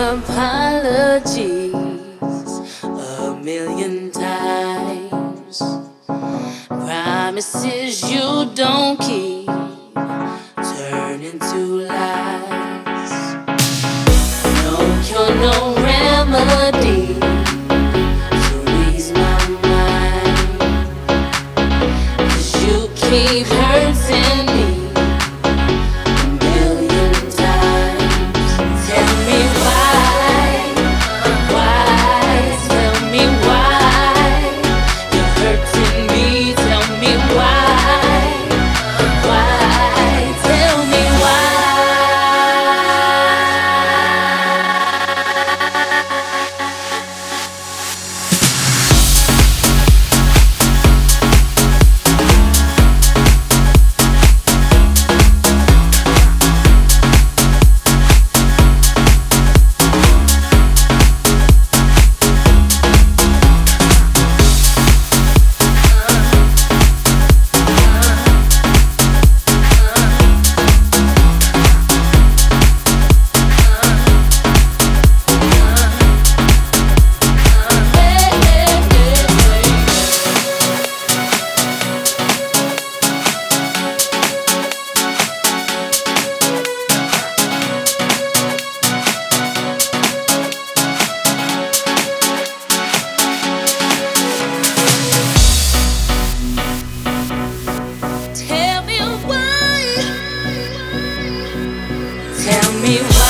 apologies a million times. Promises you don't keep turn into lies. No cure, no remedy to ease my mind. 'Cause you keep hurting me a million times. Tell me why, tell me why you're hurting me. Tell me why, tell me why. Tell me why.